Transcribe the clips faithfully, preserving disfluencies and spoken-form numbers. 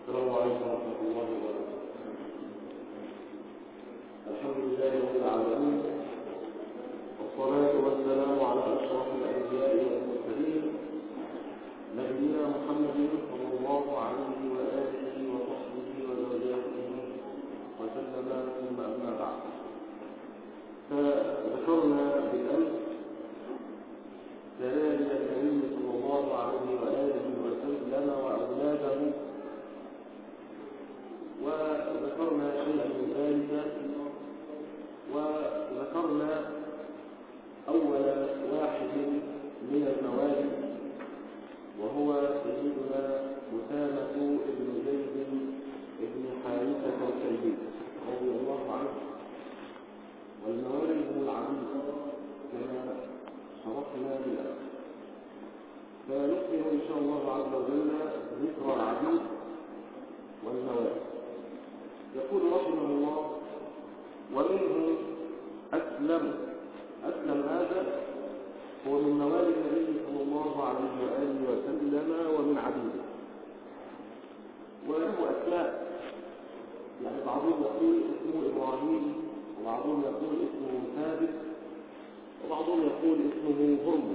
السلام عليكم ورحمة الله وبركاته. الحمد لله رب العالمين، والصلاة والسلام على أشرف الأنبياء والمرسلين نبينا محمد صلى الله عليه وآله وصحبه وزوجاته وسلم، ثم أما بعد. فذكرنا بالأمس كلام النبي صلى الله عليه وآله وسلم وأولاده، وذكرنا شيئا من ذلك، وذكرنا أول واحد من الموالد وهو سيدنا أسامة بن زيد بن حارثة الكلبي رضي الله عنه. والموالد هم العبيد كما شرحنا بالأمس، فنكمل إن شاء الله عز وجل ذكر العبيد والموالد. يقول رحمه الله: ومنهم أسلم. أسلم هذا هو من موالد النبي صلى الله عليه وآله وسلم ومن عبيده، وله أسماء، يعني بعضهم يقول اسمه إبراهيم، وبعضهم يقول اسمه ثابت، وبعضهم يقول اسمه هرم،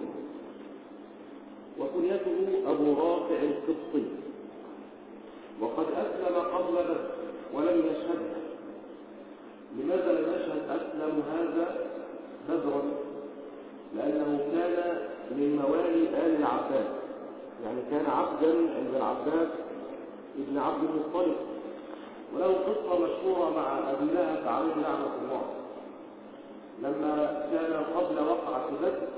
وكنيته أبو رافع القبطي، وقد أسلم قبل بدر ولم يشهدها. لماذا لم يشهد أسلم هذا بدرا؟ لأنه كان من موالي آل العباس، يعني كان عبدا عند العباس ابن عبد المطلب، وله قصة مشهورة مع أبي لهب عليه لعنة الله. لما كان قبل وقعة بدر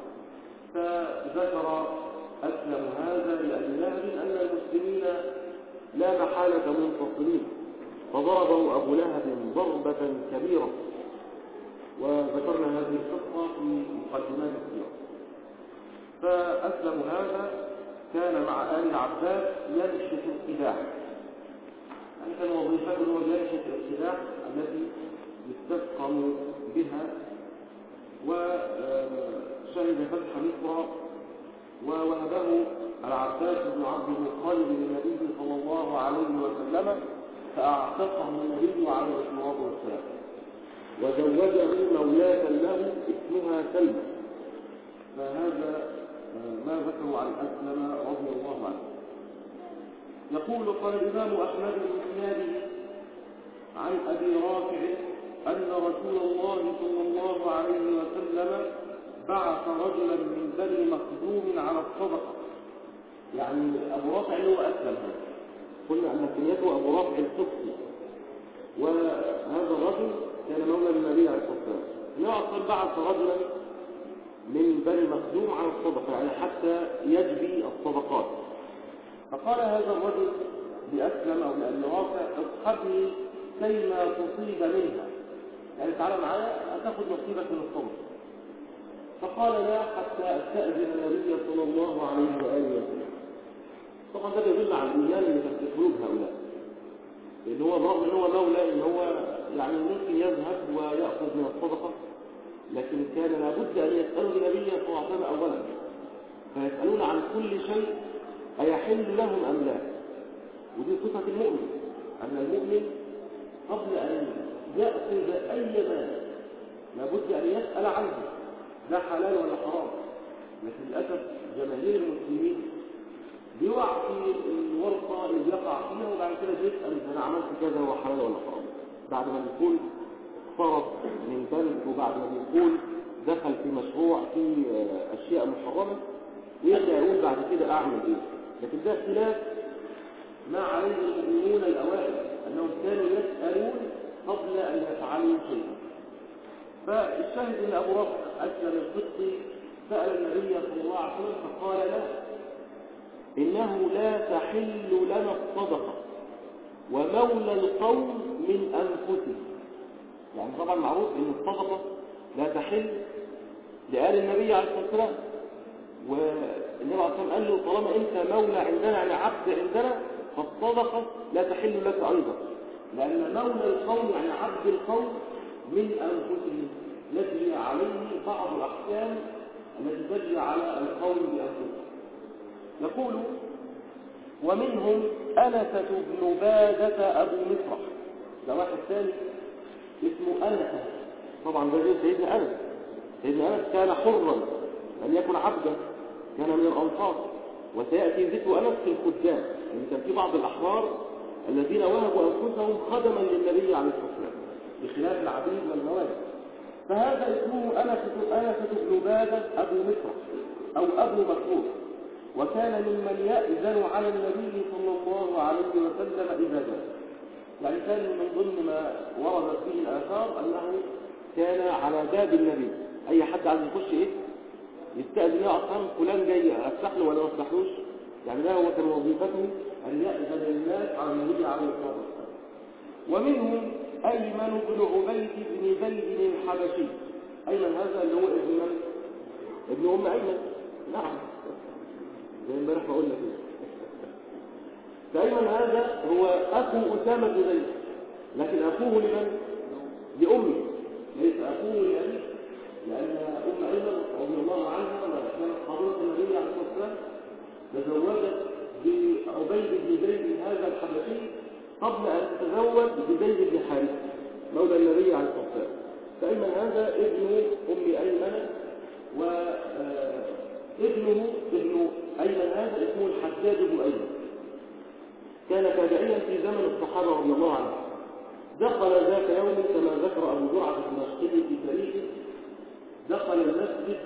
فذكر أسلم هذا لأبي لهب أن المسلمين لا محالة منتصرين، فضربه أبو لهب ضربة كبيرة، وذكرنا هذه القصة في مقدمات السيرة. فأسلم هذا كان مع آل العباس ينشط السلاح، يعني كان وظيفته هو ينشط السلاح التي يستسقم بها، وشهد فتح مصر، ووهبه العباس بن عبد المطلب للنبي صلى الله عليه وسلم، فأعتقه النبي عليه الصلاة والسلام، وزوجه مولاة له اسمها سلمى. فهذا ما ذكروا عن أسلم رضي الله عنه. يقول: قال الإمام أحمد بن سنابه عن أبي رافع أن رسول الله صلى الله عليه وسلم بعث رجلا من بني مخزوم على الصدقة. يعني أبو رافع اللي هو أسلم هذا، قلنا أن كنيته أبو رافع القبطي، وهذا الرجل كان مولى النبي عليه الصلاة والسلام. النبي بعث رجلا من بني مخزوم على الصدقة، يعني حتى يجبي الصدقات. فقال هذا الرجل لأسلم أو لأبي رافع: اصحبني كيما تصيب منها، يعني تعالى معايا هتاخد نصيبك من الصدقة. فقال: لا، حتى أستأذن النبي صلى الله عليه وآله وسلم. طبعا ده يدل على الإيمان اللي كان في قلوب هؤلاء، لأن هو برغم أن هو مولى، أن هو يعني ممكن يذهب ويأخذ من الصدقة، لكن كان لابد أن يسألوا النبي صلى الله عليه وسلم أولا، فيسألون عن كل شيء أيحل لهم أم لا. ودي صفة المؤمن، أن المؤمن قبل أن يأخذ أي مال لابد أن يسأل عنه، ده حلال ولا حرام. لكن للأسف جماهير المسلمين بيقع في الورطة اللي يقع فيها، وبعد كده بيسأل إذا أنا عملت كذا هو حلال ولا حرام، بعد ما بيكون فرض من بلد، وبعد ما بيكون دخل في مشروع في أشياء محرمة، ويرجع يقول بعد كده أعمل إيه. لكن ده خلاف ما عليه المؤمنون الأوائل، أنهم كانوا يسألون قبل أن يفعلوا شيئا. فالشاهد أن أبو رافع أسلم القبطي سأل النبي صلى الله عليه وسلم فقال له: إنه لا تحل لنا الصدقة ومولى القوم من أنفسهم. يعني طبعا معروف أن الصدقة لا تحل لآل النبي عليه الصلاة والسلام، والنبي عليه الصلاة والسلام قال له: طالما أنت مولى عندنا، يعني عبد عندنا، فالصدقة لا تحل لك أيضا، لأن مولى القوم يعني عبد القوم من أنفسهم، يجري عليه بعض الأحكام التي تجري على القوم بأنفسهم. يقول ومنهم أنسة بن بادة أبو مصرح، ده واحد ثاني اسمه أنسة، طبعا ده غير سيدنا أنس. سيدنا أنس كان حرا، لم يكن عبدا، كان من الأنصار، وسيأتي ذكر أنس في الخدام، يعني كان في بعض الأحرار الذين وهبوا أنفسهم خدما للنبي عليه الصلاة والسلام بخلاف العبيد والموالي. فهذا اسمه أنسة أنسة بن بادة أبو مصرح أو أبو مسعود، وكان ممن يأذن على النبي صلى الله عليه وسلم إذا جاء، يعني كان من ضمن ما وردت به الآثار أنه كان على باب النبي، أي حد عايز يخش إيه يستأذن له أصلا فلان جاي أفتح له ولا ما أفتحلوش، يعني ده هو كان وظيفته أن يأذن الناس على النبي عليه الصلاة والسلام. ومنهم أيمن بن عبيد بن زيد الحبشي. أيمن هذا اللي هو ابن من؟ ابن أم أيمن، نعم زي امبارح بقول لك ايه. فأيمن هذا هو أخو أسامة بن زيد، لكن أخوه لمن؟ لأمه، ليس أخوه لأبيه، لأن أم أيمن رضي الله عنها لما كانت حاضرة النبي عليه الصلاة والسلام تزوجت بعبيد بن زيد هذا الحبشي قبل أن تتزوج بزيد بن حارثة مولى النبي عليه الصلاة والسلام. فأيمن هذا ابن أم أيمن، وابنه ابن أيمن هذا اسمه الحجاج بن أيمن، كان تابعيا في زمن الصحابة رضي الله عنهم. دخل ذات يوم كما ذكر أبو زرعة الدمشقي في تاريخه، دخل المسجد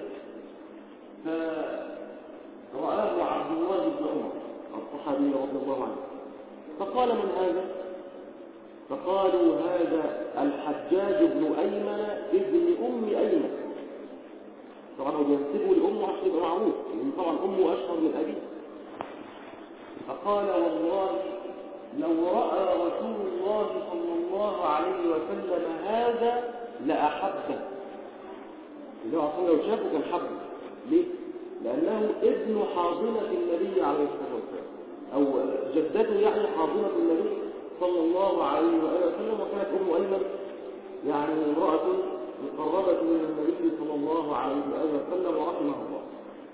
فرآه عبد الله بن عمر الصحابي رضي الله عنه، فقال من هذا؟ فقالوا هذا الحجاج بن أيمن ابن أم أيمن. طبعا هو بينسبه لأمه عشان يبقى معروف، لأن طبعا أمه أشهر من أبيه. فقال والله لو رأى رسول الله صلى الله عليه وسلم هذا لأحبه. اللي هو أصلا لو شافه كان حبه. ليه؟ لأنه ابن حاضنة النبي عليه الصلاة والسلام، أو جدته يعني حاضنة النبي صلى الله عليه وآله وسلم، وكانت أم أيمن يعني امرأة مقربة من النبي صلى الله عليه وآله وسلم ورحمه الله.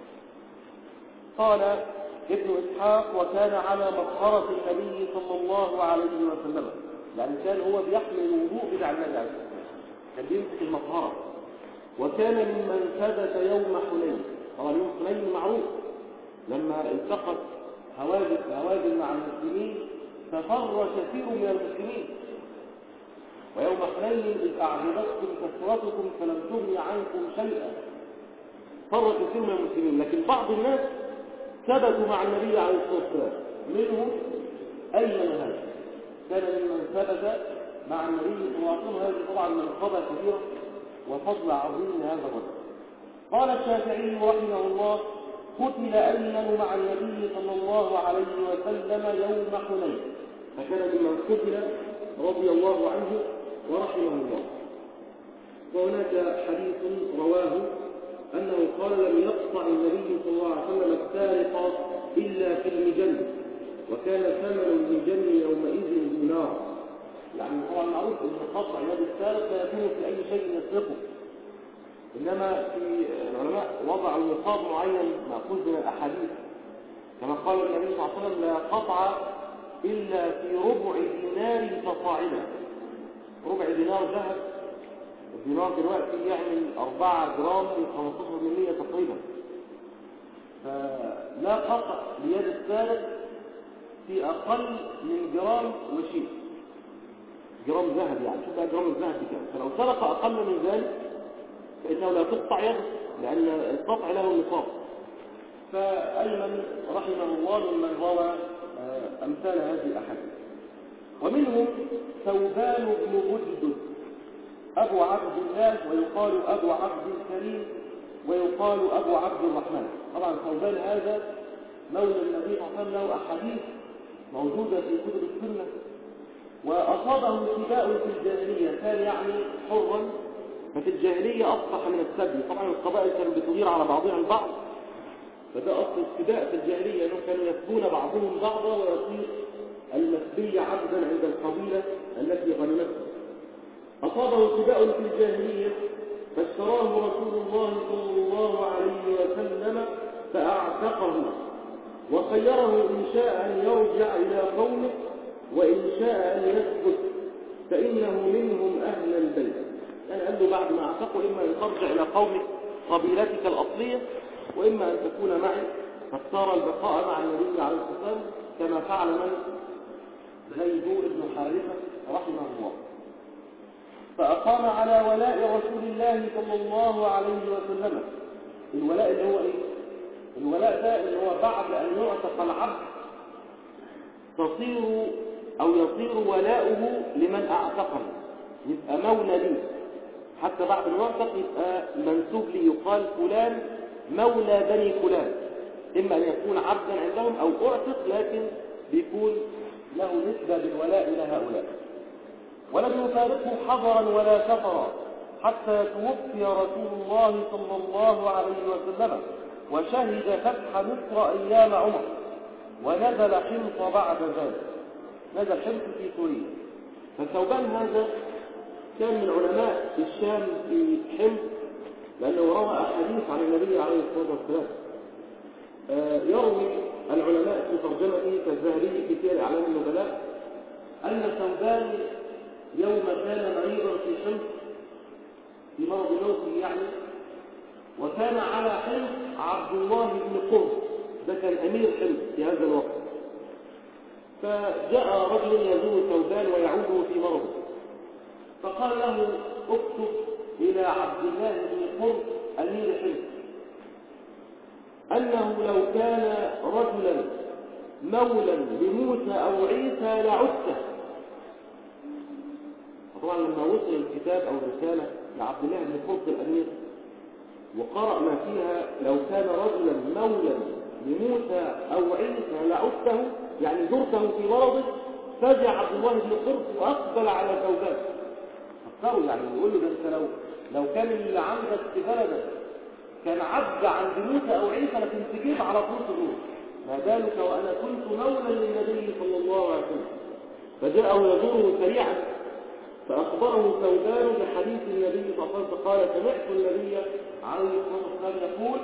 قال ابن إسحاق وكان على مطهرة النبي صلى الله عليه وسلم، يعني كان هو بيحمل الوضوء بتاع النبي عليه الصلاة والسلام، كان بيمسك المطهرة. وكان ممن ثبت يوم حنين. طبعا يوم حنين معروف لما التقت هوازن هوازن مع المسلمين ففر كثير من المسلمين. ويوم حنين إذ أعجبتكم كثرتكم فلم تغن عنكم شيئا، فر كثير من المسلمين. لكن بعض الناس ثبتوا مع النبي عليه الصلاة والسلام، منهم أيمن هذا كان ممن ثبت مع النبي صلى الله عليه وسلم. هذه طبعا منقبة كبيرة وفضل عظيم لهذا الرجل. قال الشافعي رحمه الله قتل أيمن مع النبي صلى الله عليه وسلم يوم حنين، فكان ممن قتل رضي الله عنه ورحمه الله. وهناك حديث رواه أنه قال لم يقطع النبي صلى الله عليه وسلم السارق إلا في المجن، وكان ثمن المجن يومئذ دينار. يعني طبعا معروف أن قطع يد السارق لا يكون في أي شيء يسرقه، إنما في العلماء وضعوا نصاب معين مأخوذ من الأحاديث، كما قال النبي صلى الله عليه وسلم لا قطع إلا في ربع دينار فصاعدا. ربع دينار ذهب، الدينار دلوقتي يعمل أربعة جرام من خمسة عشر بالمئة تقريبا. فلا قطع ليد السارق في أقل من جرام وشيء، جرام ذهب، يعني شوف بقى جرام الذهب بكام. فلو سرق أقل من ذلك فإنه لا تقطع يده، لأن القطع له نصاب. فأيمن رحمه الله ممن روى أمثال هذه الأحاديث. ومنهم ثوبان بن بجد أبو عبد الله، ويقال أبو عبد الكريم، ويقال أبو عبد الرحمن. طبعا ثوبان هذا مولى النبي صلى الله عليه وسلم له أحاديث موجودة في كتب السنة. وأصابه سباء في الجاهلية، كان يعني حرا، ففي الجاهلية أصبح من السبي. طبعا القبائل كانوا بتغير على بعضها البعض، فده أصل السباء في الجاهلية، أنهم كانوا يسبون بعضهم بعضا ويصير المسبي عبدا عند القبيلة التي غنمته. أصابه سباء في الجاهلية فاشتراه رسول الله صلى الله عليه وسلم فأعتقه، وخيره إن شاء أن يرجع إلى قومه وإن شاء أن يثبت فإنه منهم أهل البيت. يعني قال له بعد ما اعتقوا إما أن ترجع إلى قومك قبيلتك الأصلية وإما أن تكون معي، فاختار البقاء مع النبي عليه الصلاة والسلام كما فعل من زيد بن حارثة رحمه الله. فأقام على ولاء رسول الله صلى الله عليه وسلم. الولاء اللي هو إيه؟ الولاء ده اللي هو بعد أن يعتق العبد تصير أو يصير ولاؤه لمن أعتقه، يبقى مولى لي حتى بعد ما يعتق يبقى منسوب لي، يقال فلان مولى بني فلان، إما أن يكون عبدا عندهم أو أعتق لكن بيكون له نسبة بالولاء إلى هؤلاء. ولم يفارقه حضرا ولا سفرا حتى توفي رسول الله صلى الله عليه وسلم وشهد فتح مصر أيام عمر، ونزل حمص بعد ذلك. نزل حمص في سوريا. فثوبان هذا كان من علماء الشام في حمص، لأنه روى أحاديث عن النبي عليه الصلاة والسلام. آه يروي العلماء في ترجمته كالذهبي في سير أعلام النبلاء أن ثوبان يوم كان مريضا في حمص في مرض موته يعني، وكان على حمص عبد الله بن قرط، ده كان أمير حمص في هذا الوقت. فجاء رجل يزور ثوبان ويعوده في مرضه، فقال له اكتب إلى عبد الله بن قرط أمير حمص أنه لو كان رجلا مولا لموسى أو عيسى لعدته. طبعا لما وصل الكتاب أو الرسالة لعبد الله بن قرط الأمير وقرأ ما فيها لو كان رجلا مولا لموسى أو عيسى لعدته، يعني زرته في مرضه، فجع عبد الله بن قرط وأقبل على ثوبان. فكروا يعني يقول له ده انت لو لو كان اللي عندك في بلدك كان عبد عند موسى أو عيسى لكن تجيب على طول تدور، ما بالك وأنا كنت مولا للنبي صلى الله عليه وسلم. فجاءه يزوره سريعا فأخبره ثوبان بحديث النبي صلى الله عليه وسلم، فقال سمعت النبي عليه الصلاة والسلام يقول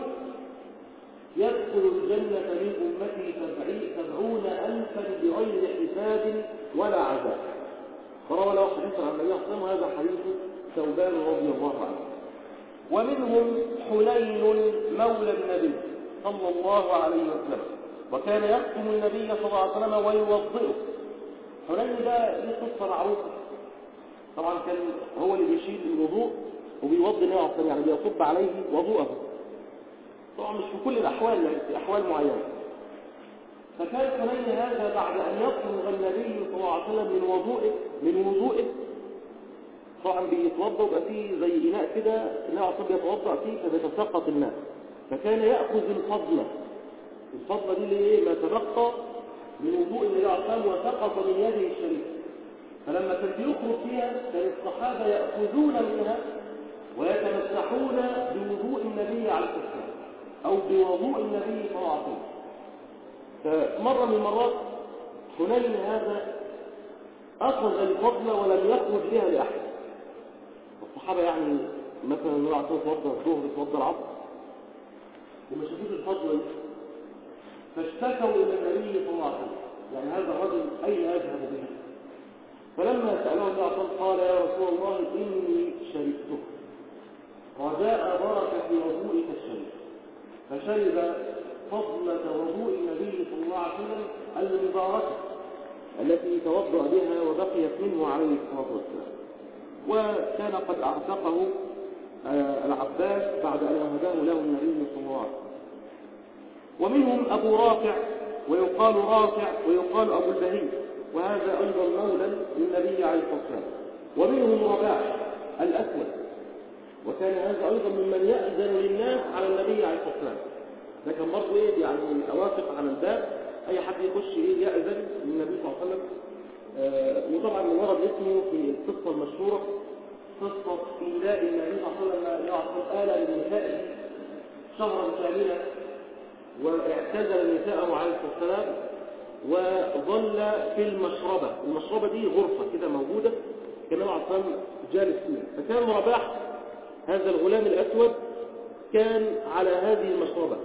يدخل الجنة من أمتي سبعون ألفا بغير حساب ولا عذاب. فروى له حديث عن النبي صلى الله عليه وسلم، وهذا حديث ثوبان رضي الله عنه. ومنهم حنين مولى النبي صلى الله عليه وسلم، وكان يقسم النبي صلى الله عليه وسلم ويوضئه. حنين ده ليه قصة معروفة، طبعا كان هو اللي بيشيل الوضوء وبيوضي النبي صلى الله عليه وسلم، يعني بيصب عليه وضوءه، طبعا مش في كل الأحوال، في أحوال معينة. فكان حنين هذا بعد أن يفرغ النبي صلى الله عليه وسلم من وضوئه من وضوئه طبعا بيتوضا ويبقى فيه زي إناء كده النبي عليه الصلاة يتوضا فيه فبيتساقط الماء، فكان يأخذ الفضلة الفضلة دي اللي ايه ما تبقى من وضوء النبي عليه الصلاة وسقط من يده الشريف. فلما كان بيخرج فيها كان الصحابة يأخذون منها ويتمسحون بوضوء النبي عليه الصلاة أو بوضوء النبي صلى الله عليه وسلم. فمرة من المرات حنين هذا أخذ الفضلة ولم يخرج بها لأحد. الصحابة يعني مثلا النبي عليه الصلاة والسلام يتوضأ الظهر يتوضأ العصر وما شافوش الفضلة، فاشتكوا إلى النبي صلى الله عليه وسلم، يعني هذا الرجل أين يذهب به؟ فلما سأله النبي صلى الله عليه وسلم قال يا رسول الله إني شربته رجاء بركة وضوئك الشريف، فشرب فضلة وضوء النبي صلى الله عليه وسلم المباركة التي توضأ بها وبقيت منه عليه الصلاة والسلام. وكان قد أعتقه العباس بعد أن وهبه له النبي صلى الله عليه وسلم. ومنهم أبو رافع ويقال رافع ويقال أبو البهي، وهذا أيضا مولى للنبي عليه الصلاة والسلام. ومنهم رباح الأسود، وكان هذا أيضا ممن يأذن للناس على النبي عليه الصلاة والسلام. ده كان برضه إيه يعني أواقف على الباب، أي حد يخش إيه يأذن للنبي صلى الله عليه وسلم. آه وطبعا من ورد اسمه في القصة المشهورة قصة إيلاء النبي صلى الله عليه وسلم يعطي آلة لنسائه شهرا كاملا، واعتزل نساءه عليه الصلاة والسلام وظل في المشربة. المشربة دي غرفة كده موجودة كان النبي عليه الصلاة والسلام جالس فيها. فكان رباح هذا الغلام الأسود كان على هذه المشربة،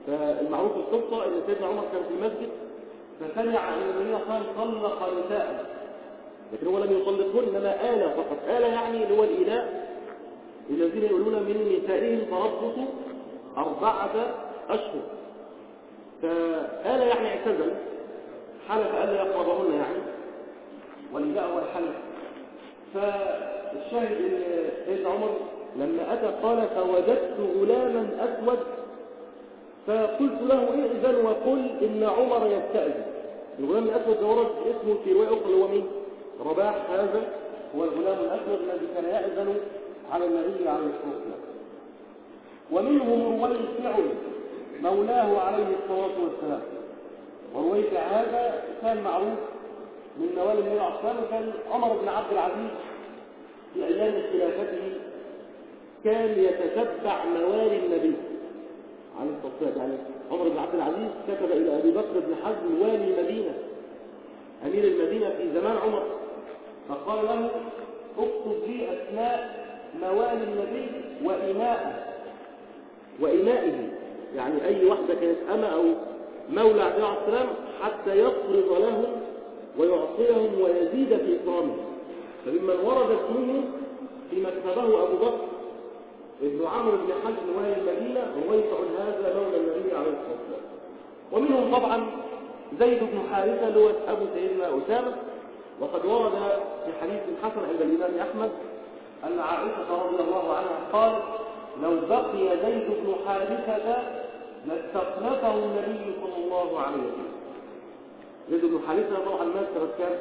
فالمعروف القصة ان سيدنا عمر كان في المسجد فسمع ان النبي صلى الله عليه وسلم طلق نساءه، لكن هو لم يطلقهن انما آلة فقط. آلة يعني اللي هو الإيلاء الذين يقولون من نسائهم تربص أربعة أشهر. فآلة يعني اعتزل، حلف ألا يقربهن يعني، والإيلاء هو الحلف. فالشاهد ان سيدنا عمر لما أتى قال فوجدت غلاما أسود فقلت له ائذن وقل إن عمر يستأذن. الغلام الأسود ده ورد اسمه في رواية أخرى اللي هو مين؟ رباح. هذا هو الغلام الأسود الذي كان يأذن على النبي عليه الصلاة والسلام. ومنهم رويفع مولاه عليه الصلاة والسلام. ورويفع هذا كان معروف من موالي النبي عليه الصلاة والسلام، وكان عمر بن عبد العزيز في أيام خلافته كان يتتبع موالي النبي عليه الصلاة والسلام. يعني عمر بن عبد العزيز كتب إلى أبي بكر بن حزم والي المدينة أمير المدينة في زمان عمر، فقال له اكتب لي أسماء موالي النبي وإمائه وإمائه، يعني أي واحدة كانت أما أو مولى عليه السلام حتى يفرض لهم ويعطيهم ويزيد في إكرامهم. فممن ورد اسمه في مكتبه أبو بكر ابن عمرو بن حزم والي المدينة رويفع هذا مولى النبي عليه الصلاة والسلام. ومنهم طبعا زيد بن حارثة اللي هو أبو سيدنا أسامة، وقد ورد في حديث حسن عند الإمام أحمد أن عائشة رضي الله عنها قال لو بقي زيد بن حارثة لاستخلفه النبي صلى الله عليه وسلم. زيد بن حارثة طبعا مات سنة كام؟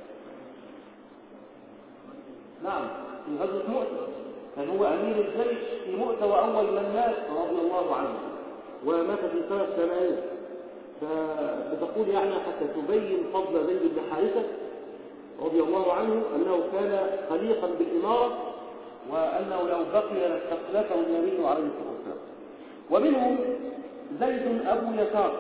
نعم في غزوة مؤتة، كان هو أمير الجيش في مؤتة وأول من مات رضي الله عنه، ومات في سنة ثمانين. فبتقول يعني حتى تبين فضل زيد بن حارثة رضي الله عنه أنه كان خليقا بالإمارة، وأنه لو بقي لاستخلفه النبي عليه الصلاة والسلام. ومنهم زيد أبو يسار،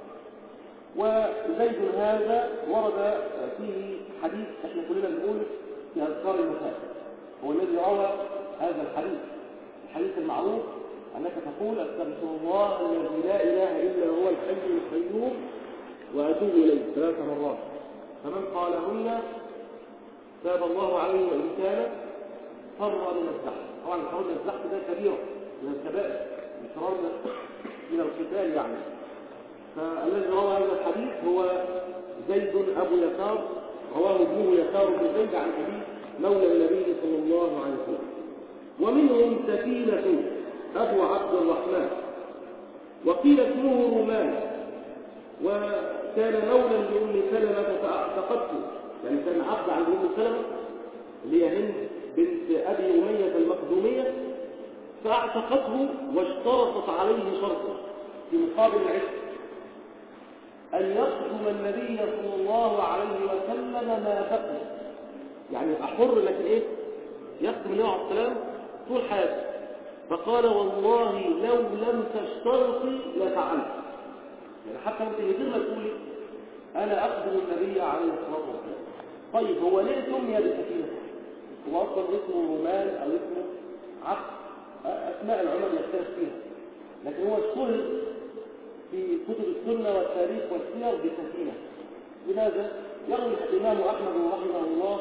وزيد هذا ورد فيه حديث احنا كلنا بنقول في أذكار المساء، هو الذي روى هذا الحديث الحديث المعروف أنك تقول أستغفر الله الذي لا إله إلا هو الحي القيوم وأتوب إليه ثلاث مرات، فمن قالهن تاب الله عليه وإن كان فر من الزحف. طبعا الفرار من الزحف ده كبيرة من الكبائر، الفرار من القتال يعني. فالذي روى هذا الحديث هو زيد أبو يسار، رواه ابنه يسار بن زيد عن أبيه مولى النبي صلى الله عليه وسلم. ومنهم سفينة أبو عبد الرحمن، وقيل اسمه رومان، وكان مولى لأم سلمة فأعتقته، يعني كان عبد عن أم سلمة اللي هي هند بنت أبي أمية المخزومية، فأعتقته واشترطت عليه شرطا في مقابل العشق أن يخدم النبي صلى الله عليه وسلم ما بقي، يعني أحر لكن إيه يخدم النبي عليه السلام طول حياته. فقال والله لو لم تشترطي لفعلت، يعني حتى انت غير ما تقولي انا اخدم النبي عليه الصلاه والسلام. طيب هو ليه سمي بالسفينه؟ هو اصلا اسمه رومان او اسمه عبد، اسماء العلماء يختلف فيها، لكن هو اشتهر في كتب السنه والتاريخ والسير بسفينه. لماذا؟ يروي الامام احمد رحمه الله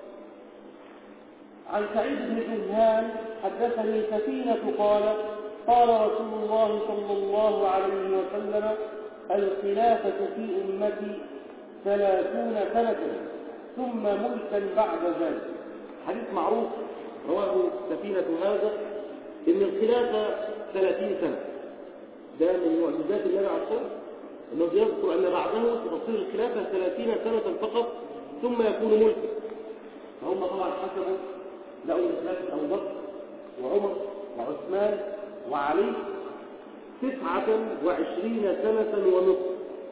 عن سعيد بن جهان حدثني سفينة قال قال رسول الله صلى الله عليه وسلم الخلافة في أمتي ثلاثون سنة ثم ملكا بعد ذلك. حديث معروف رواه سفينة هذا إن الخلافة ثلاثين سنة، ده من معجزات الله عليه الصلاة أنه يذكر أن بعده تصير الخلافة ثلاثين سنة فقط ثم يكون ملكا. فهم طبعا حسبوا لقوا خلافة أبو بكر وعمر وعثمان وعلي تسعة وعشرين سنة ونصف،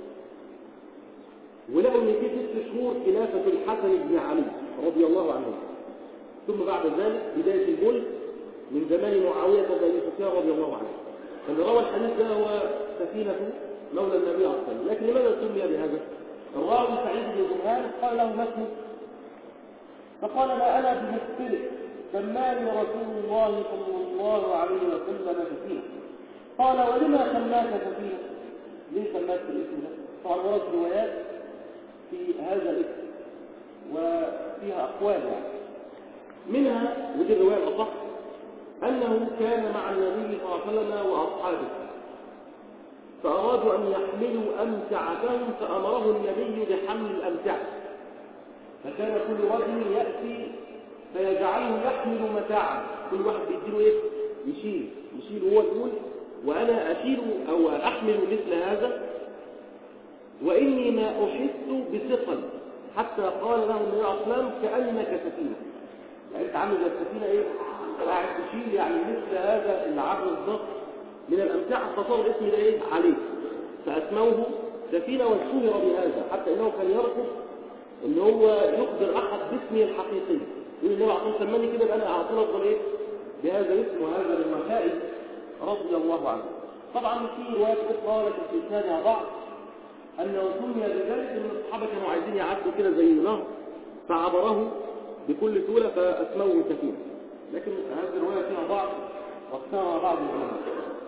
ولقوا ان في ست شهور خلافة الحسن بن علي رضي الله عنه، ثم بعد ذلك بداية الملك من زمان معاوية بن سفيان رضي الله عنه. فاللي روى الحديث ده هو سفينة مولى النبي عليه الصلاة والسلام. لكن لماذا سمي بهذا؟ الراوي سعيد بن جهان قال له ما اسمك؟ فقال لا أنا بمثلك سماني رسول الله صلى الله عليه وسلم سفينة. قال ولما سماك سفينة؟ ليه سماك الاسم ده؟ طبعا ورد روايات في هذا الاسم وفيها أقوال يعني. منها ودي الرواية الأصح أنه كان مع النبي صلى الله عليه وسلم وأصحابه فأرادوا أن يحملوا أمتعتهم فأمره النبي بحمل الأمتعة، فكان كل رجل يأتي فيجعله يحمل متاعا، كل واحد بيديله إيه؟ يشيل يشيل هو يقول وأنا أشيل أو أحمل مثل هذا وإني ما أحس بثقل، حتى قال له النبي عليه الصلاة والسلام كأنك سفينة، يعني أنت عامل زي السفينة إيه؟ قاعد تشيل يعني مثل هذا العبد الضخم من الأمتعة، فصار الاسم ده إيه؟ عليه، فأسموه سفينة واشتهر بهذا، حتى إنه كان يرفض إن هو يخبر أحد باسمه الحقيقي، يقول النبي عليه الصلاة والسلام سماني كده يبقى أنا أعطيه أفضل إيه؟ بهذا الاسم وهذا المكائد رضي الله عنه. طبعا في روايات أخرى لكن في إسنادها ضعف أنه سمي بذلك أن الصحابة كانوا عايزين يعدوا كده زي نهر فعبره بكل سهولة فأسموه سفينة، لكن هذه الرواية فيها ضعف واختارها بعض العلماء.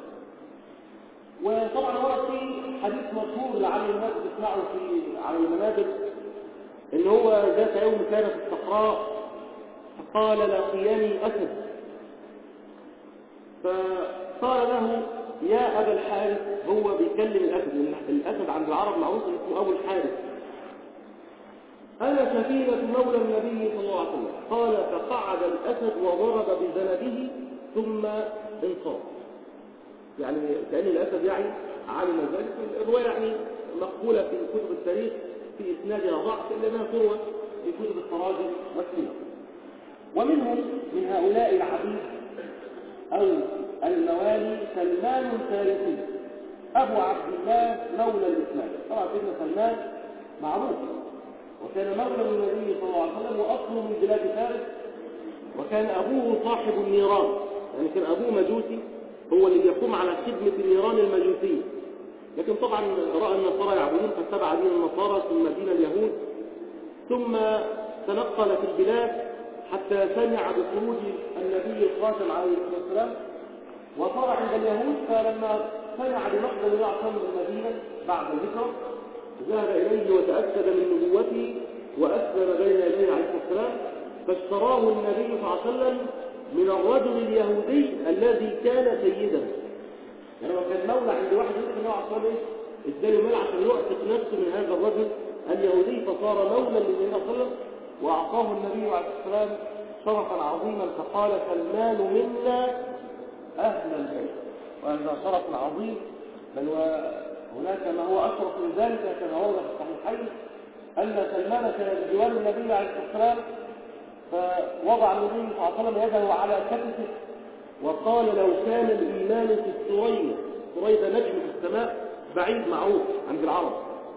وطبعا ورد في حديث مشهور لعل الناس تسمعه في على المنابر ان هو ذات يوم كان في الصحراء فقال لقياني اسد، فقال له يا ابا الحارث، هو بيكلم الاسد، الاسد عند العرب معروف اسمه ابو الحارث، انا سفينه مولى النبي صلى الله عليه وسلم. قال فقعد الاسد وضرب بذنبه ثم انصاف، يعني كأن الأسد يعني علم ذلك. الرواية يعني مقبولة في كتب التاريخ في إسنادها ضعف إلا أنها تروى في كتب التراجم والسيرة. ومنهم من هؤلاء العبيد أو الموالي سلمان الفارسي أبو عبد الله مولى الإسلام. طبعا سيدنا سلمان معروف وكان مولى النبي صلى الله عليه وسلم وأصله من بلاد فارس، وكان أبوه صاحب النيران، يعني كان أبوه مجوسي هو اللي بيقوم على خدمة النيران المجوسية، لكن طبعا رأى النصارى يعبدون فاتبع دين النصارى ثم دين اليهود، ثم تنقل في البلاد حتى سمع بخروج النبي الخاتم عليه الصلاة والسلام وصار عند اليهود، فلما سمع بمقدم النبي صلى الله عليه وسلم المدينة بعد الهجرة ذهب إليه وتأكد من نبوته وأسلم بين يديه عليه الصلاة والسلام، فاشتراه النبي صلى الله عليه وسلم من الرجل اليهودي الذي كان سيدا، يعني لو كان مولى عند واحد يمكن نوع عصابه اداله مال عشان يعتق نفسه من هذا الرجل اليهودي، فصار مولى للنبي صلى الله عليه وسلم واعطاه النبي عليه الصلاه والسلام شرفا عظيما، فقال سلمان منا اهل البيت، وهذا شرف عظيم، بل وهناك ما هو اشرف من ذلك كما ورد في الصحيحين ان سلمان كان بجوار النبي عليه الصلاه والسلام، فوضع النبي صلى الله عليه وسلم يده على كتفه وقال لو كان الإيمان في الثريا، الثريا ده نجم في السماء بعيد معروف عند العرب،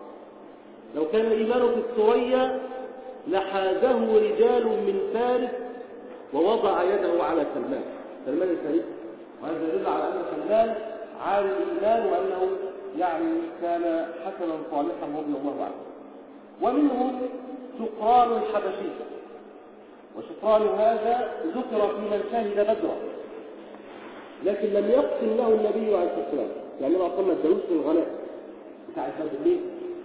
لو كان الإيمان في الثريا لحازه رجال من فارس ووضع يده على سلمان، سلمان الفارسي، وهذا يدل على أن سلمان عالي الإيمان وأنه يعني كان حسنا صالحا رضي الله عنه. ومنهم شقران الحبشي، وشقران هذا ذكر في من شهد بدرا، لكن لم يقسم له النبي عليه الصلاه والسلام، يعني ما قام الدروس في الغناء بتاع بدر. ليه؟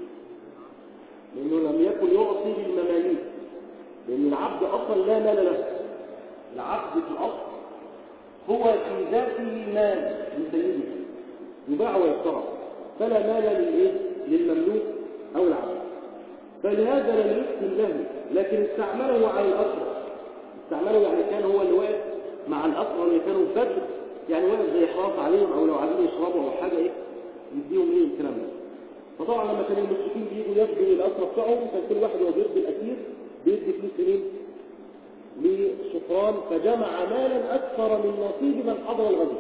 لانه لم يكن يعطي للمماليك، لان العبد اصلا لا مال له، العبد في الاصل هو في ذاته مال لسيده يباع ويشترى، فلا مال للايه؟ للمملوك او العبد، فلهذا لم يقسم له، لكن استعمله على الاسرى، استعمله يعني كان هو اللي واقف مع الاسرى اللي كانوا في بدر، يعني واقف زي حراس عليهم، او لو عايزين يشربوا او حاجه ايه يديهم ايه الكلام ده. فطبعا لما كانوا المشركين بيجوا يبدوا الاسرى بتوعهم كان كل واحد وهو بيدي الاسير بيدي فلوس لمين؟ لشقران، فجمع مالا اكثر من نصيب من حضر الغزو.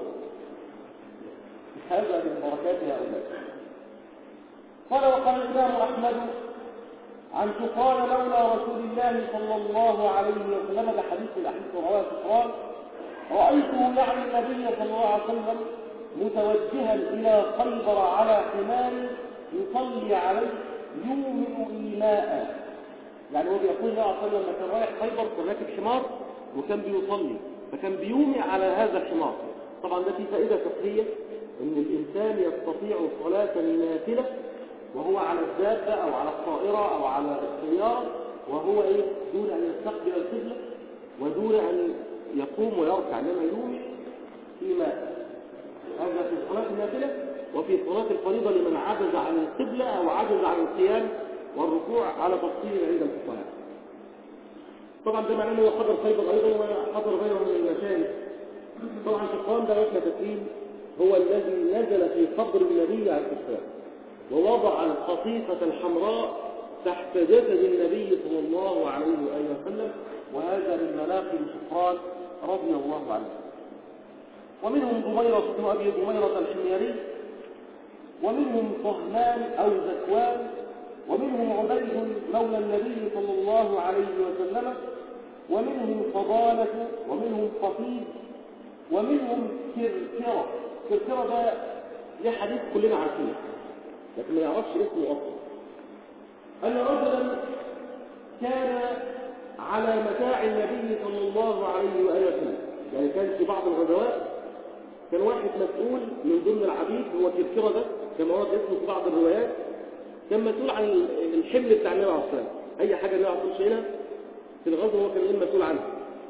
هذا من بركات هؤلاء. قال وقال الامام احمد عن شقران مولى رسول الله صلى الله عليه وسلم، لحديث الاحاديث رواه شقران، رأيته يعني النبي صلى الله عليه وسلم متوجها إلى خيبر على حمار يصلي عليه يومئ إيماء، يعني هو بيقول الله عليه وسلم لما كان رايح خيبر كان راكب حمار وكان بيصلي، فكان بيومئ على هذا الحمار. طبعا ده فيه فائدة فقهية ان الانسان يستطيع صلاة النافلة وهو على الدابة او على الطائرة او على السيارة، وهو ايه دون ان يستقبل القبلة ودون ان يقوم ويركع، انما يومي فيما هذا في صلاة النافلة. وفي صلاة الفريضة لمن عجز عن القبلة او عجز عن القيام والركوع على تفصيل عند الفقهاء. طبعا ده معناه انه حضر خيبر ايضا وحضر غيره من المشاهد. طبعا في القرآن ده اسمه تكريم، هو الذي نزل في قبر النبي عليه الصلاة والسلام ووضع القطيفة الحمراء تحت جسد النبي صلى الله عليه وآله وسلم، وهذا من مناقب شقران رضي الله عنه. ومنهم ضميرة بن أبي ضميرة الحميري، ومنهم طهمان أو زكوان، ومنهم عبيد مولى النبي صلى الله عليه وسلم، ومنهم فضالة، ومنهم خفيف، ومنهم كركرة. كركرة ده ليه حديث كلنا عارفينه لكن ما يعرفش اسمه أصلا. أن رجلا كان على متاع النبي صلى الله عليه وآله وسلم، يعني كان في بعض الغزوات كان واحد مسؤول من ضمن العبيد، هو كركرة ده كما ورد اسمه في بعض الروايات، كان مسؤول عن الحمل بتاع النبي عليه الصلاة والسلام، أي حاجة النبي عليه الصلاة والسلام في الغزوة هو كان مسؤول عنها.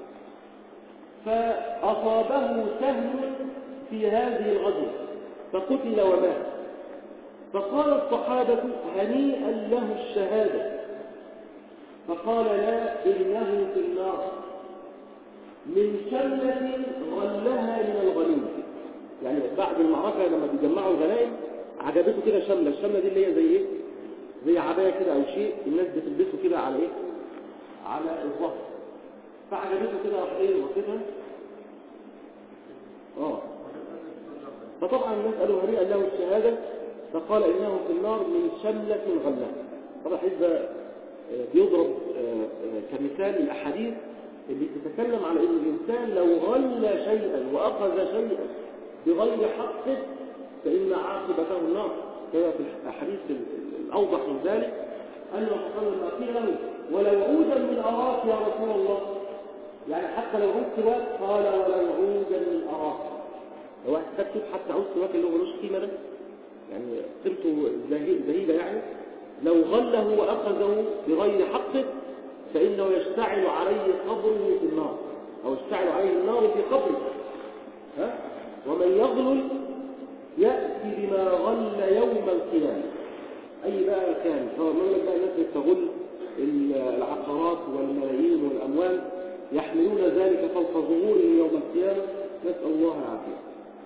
فأصابه سهم في هذه الغزوة فقتل ومات. فقال الصحابة هنيئا له الشهادة، فقال لا، إنه في النار من شملة غلها من الغنيمة. يعني بعد المعركة لما بيجمعوا الغنائم عجبته كده شملة، الشملة دي اللي هي زي ايه؟ زي عباية كده او شيء الناس بتلبسه كده على ايه؟ على الظهر. فعجبته كده راح ايه وقتها اه فطبعا الناس قالوا هنيئا له الشهادة، فقال إنه في النار من شملة غلها. طبعا حزب بيضرب كمثال الأحاديث اللي تتكلم على إن الإنسان لو غل شيئا وأخذ شيئا بغير حقه فإن عاقبته النار. كما في الأحاديث الأوضح من ذلك أن الرسول لما قيل له ولو عودا من أراك يا رسول الله، يعني حتى لو عود سواك، قال ولو عودا من أراك. لو واحد تكتب حتى عود سواك اللي هو ملوش قيمة ده، يعني قيمته زهيدة، يعني لو غله وأخذه بغير حقه فإنه يشتعل عليه قبره في النار، أو يشتعل عليه النار في قبره. ها؟ ومن يغلل يأتي بما غل يوم القيامة. أي بقى كان سواء من بقى الناس يستغل العقارات والملايين والأموال يحملون ذلك فوق ظهورهم يوم القيامة، نسأل الله العافية.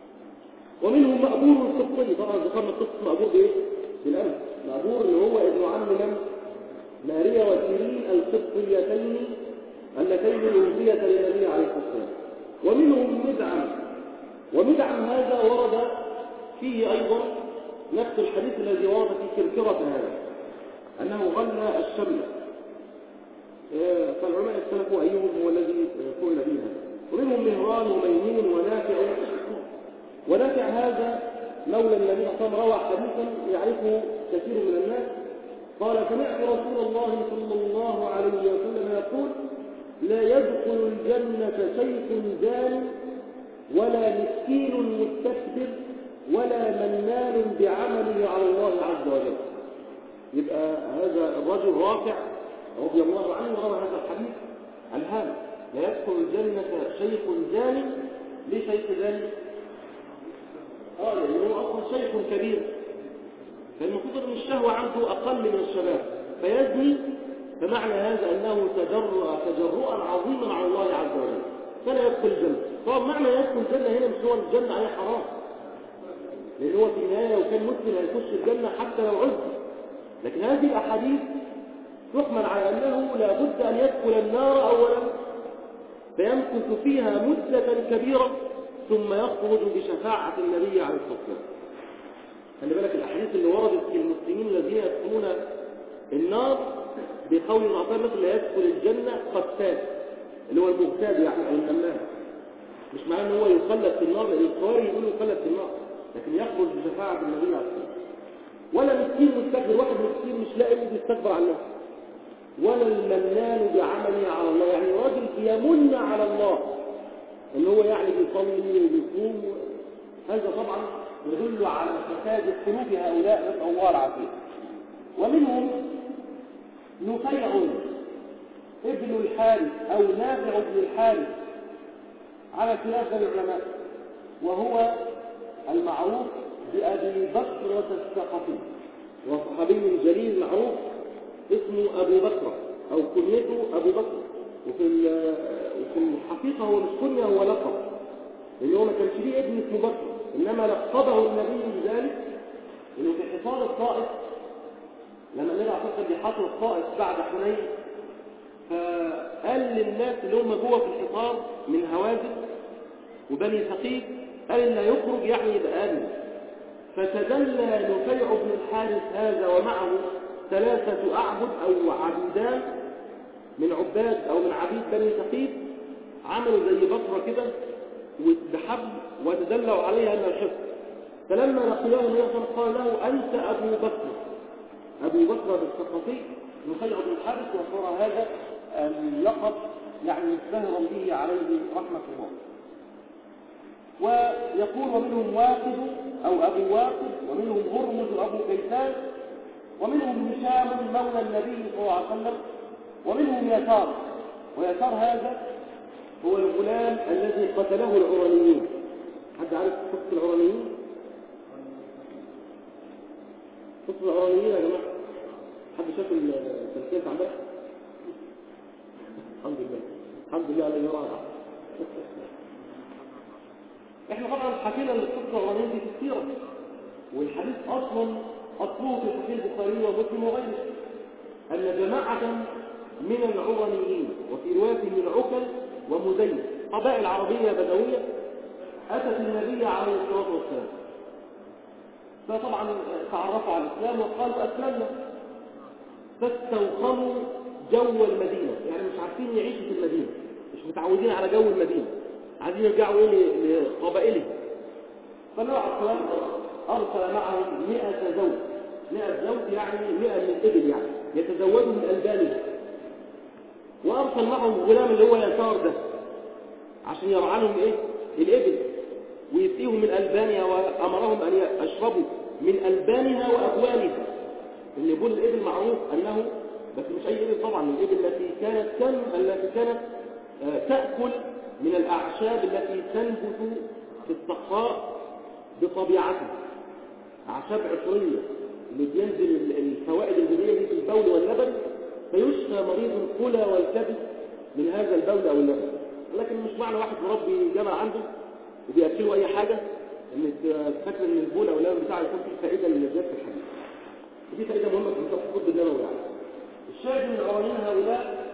ومنهم مأبور القبطي، طبعا ذكرنا قصة مأبور بإيه؟ بالأمس. مأبور اللي هو ابن عم من؟ ماريا وسيرين القبطيتين اللتين أهديتا للنبي عليه الصلاة والسلام. ومنهم مدعم، ومدعم هذا ورد فيه أيضا نفس الحديث الذي ورد في كركرة هذا أنه غنى الشملة. فالعلماء اختلفوا أيهم هو الذي سئل به هذا. ومنهم مهران وميمون ونافع. ونافع هذا مولى النبي صلى الله عليه وسلم روى حديثا يعرفه كثير من الناس، قال سمعت رسول الله صلى الله عليه وسلم يقول لا يدخل الجنة شيخ زان ولا مسكين مستكبر ولا منان بعمله على الله عز وجل. يبقى هذا الرجل رافع رضي الله عنه روى هذا الحديث عن هذا لا يدخل الجنة شيخ زاني. ليه شيخ زاني؟ اه لأنه أصلا شيخ كبير، فالمفروض أن الشهوة عنده أقل من الشباب فيزني، فمعنى هذا أنه تجرأ تجرؤا عظيما على الله عز وجل فلا يدخل الجنة. طبعا معنى يدخل الجنة هنا مش هو الجنة عليه حرام، لأن هو في النهاية لو كان مسلم هيخش الجنة حتى لو عذب. لكن هذه الأحاديث تحمل على أنه لا بد أن يدخل النار أولا فيمكث فيها مدة كبيرة ثم يخرج بشفاعة النبي عليه الصلاة والسلام. خلي بالك الأحاديث اللي وردت في المسلمين الذين يدخلون النار بقول العطاء مثل لا يدخل الجنة قتال، اللي هو المغتاب يعني أو النمام. مش معناه ان هو يخلد في النار، لأن الخوارج يقولوا يخلد في النار، لكن يخرج بشفاعة النبي عليه الصلاة والسلام. ولا مسكين مستكبر، واحد مسكين مش لاقي اللي بيستكبر عن نفسه، ولا المنان بعمله على الله، يعني راجل بيمن على الله ان هو يعني بيصلي وبيصوم. هذا طبعا يدل على فساد سلوك هؤلاء، نسأل الله العافية. ومنهم نفيع ابن الحارث أو نافع ابن الحارث على خلاف العلماء، وهو المعروف بأبي بكرة الثقفي، وصحابي جليل معروف اسمه أبو بكرة أو كنيته أبو بكر، وفي وفي الحقيقة هو مش كنية، هو لقب، لأنه هو ما كانش ليه ابن اسمه بكر، إنما لقبه النبي بذلك إنه في حصار الطائف لما النبي عليه الصلاة والسلام بيحاصر الطائف بعد حنين، فقال للناس اللي هم جوه في الحصار من هوازن وبني ثقيف قال إن لا يخرج يعني يبقى آمن. فتدلى نفيع بن الحارث هذا ومعه ثلاثة أعبد أو عبيدان من عباد أو من عبيد بني ثقيف، عملوا زي بصرة كده وبحبل وتدلوا عليها من الحفظ. فلما لقياه النبي صلى الله عليه وسلم قال له أنت أبو بكر، أبو بكر الثقفي نفيع بن الحارث، وصار هذا اللقب يعني مشتهرا به عليه رحمة الله. ويقول ومنهم واقد أو أبو واقد، ومنهم هرمز أبو كيسان، ومنهم هشام مولى النبي صلى الله عليه وسلم، ومنهم يسار. ويسار هذا هو الغلام الذي قتله العرانيين. حد عارف قصة العرانيين؟ قصة العرانيين يا جماعة، حد شاف التلفزيون عندك؟ الحمد لله الحمد لله على الإرادة. احنا طبعا حكينا القصة العرانيين دي في السيرة، والحديث أصلا أصله في صحيح البخاري ومسلم وغيره، أن جماعة من العرانيين وفي رواية من عكل ومزين قبائل عربية بدوية أتت النبي عليه الصلاة والسلام، فطبعا تعرفوا على الإسلام وقالوا أسلمنا، فاستوخموا جو المدينة، يعني مش عارفين يعيشوا في المدينة، مش متعودين على جو المدينة، عايزين يرجعوا إيه لقبائلهم. فالنبي عليه الصلاة والسلام أرسل معهم مئة زوج، مئة زوج يعني مئة من الإبل، يعني يتزودوا من ألبانهم، وأرسل معهم الغلام اللي هو يسار ده عشان يرعانهم إيه؟ الإبل ويسقيهم من ألبانها، وأمرهم أن يشربوا من ألبانها وأبوالها. اللي يقول الإبل معروف أنه بس مش أي إبل طبعا، الإبل التي كانت كم التي كانت آه تأكل من الأعشاب التي تنبت في الصحراء بطبيعتها، أعشاب عطرية اللي بينزل الفوائد الغذائية دي في البول واللبن، فيشفى مريض الكلى والكبد من هذا البول أو اللبن. لكن مش معنى واحد مربي جمل عنده وبيأكلوا أي حاجة إن فاكر إن البول أو اللبن بتاعه يكون فيه فائدة للنجاة في الحديث. ودي فائدة مهمة في الطب النبوي. يعني الشاهد من العرانيين هؤلاء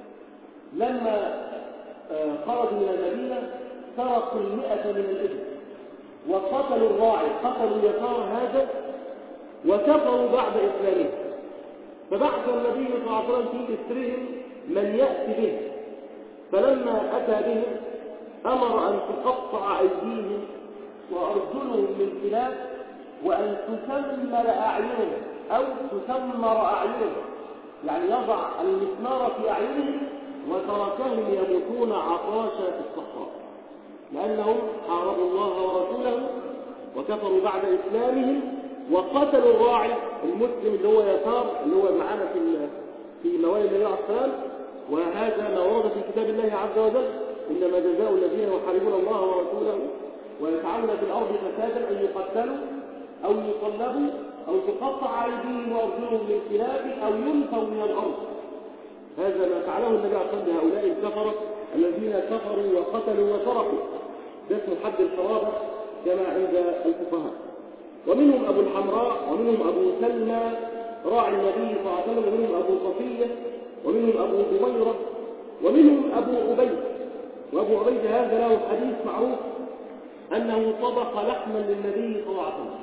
لما خرجوا من المدينة سرقوا المئة من الإبل وقتلوا الراعي، قتلوا اليسار هذا وكفروا بعد إسلامه. فبعث النبي صلى الله عليه وسلم في إسرهم من يأتي به، فلما أتى بهم أمر أن تقطع أيديهم وأرجلهم من خلاف، وأن تسمر أعينهم أو تسمر أعينهم، يعني يضع المسمار في أعينهم وتركهم يموتون عطاشا في الصحراء، لأنهم حاربوا الله ورسوله وكفروا بعد إسلامهم وقتلوا الراعي المسلم اللي هو يسار اللي هو معانا في في موالي النبي عليه الصلاة والسلام. وهذا ما ورد في كتاب الله عز وجل: إنما جزاء الذين يحاربون الله ورسوله ويسعون في الأرض فسادا أن يقتلوا أو يصلبوا أو تقطع أيديهم وأرجلهم من خلاف أو ينفوا من الأرض. هذا ما فعله النبي عليه الصلاة والسلام بهؤلاء الكفرة الذين كفروا وقتلوا وسرقوا، ده اسمه حد الحرابة كما عند الفقهاء. ومنهم أبو الحمراء، ومنهم أبو سلمى راعي النبي صلى الله عليه وسلم، ومنهم أبو صفية، ومنهم أبو ضميرة، ومنهم أبو عبيد. وأبو عبيد هذا له حديث معروف أنه طبخ لحما للنبي صلى الله عليه وسلم،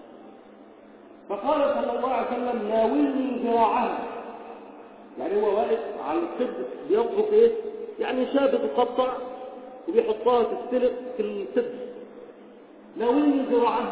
فقال صلى الله عليه وسلم: ناولني ذراعها، يعني هو واقف على القدس بيطبخ ايه؟ يعني شاة بتقطع وبيحطها تستلق في القدس، ناولني ذراعها،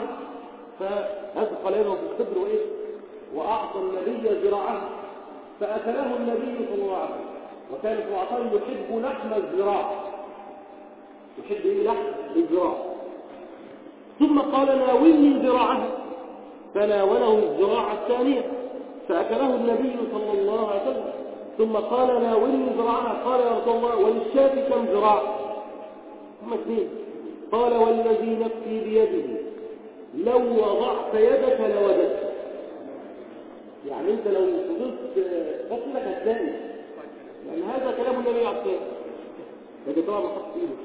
فأدخل يده في القدر وايه؟ وأعطى النبي ذراعها، فأكله النبي صلى الله عليه وسلم. وكان صلى الله عليه وسلم يحب لحم الذراع، يحب ايه؟ لحم الذراع. ثم قال ناولني ذراعها، فناوله الذراع الثانية فأكله النبي صلى الله عليه وسلم. ثم قال ناولني ذراعها، قال يا رسول الله وللشاة كم ذراع؟ هم اثنين. قال والذي نفسي بيده لو وضعت يدك لوجدت. يعني انت لو فضلت فصلك هتلاقي، لأن هذا كلام النبي عليه الصلاة والسلام، لكن طبعا ما حط ايده.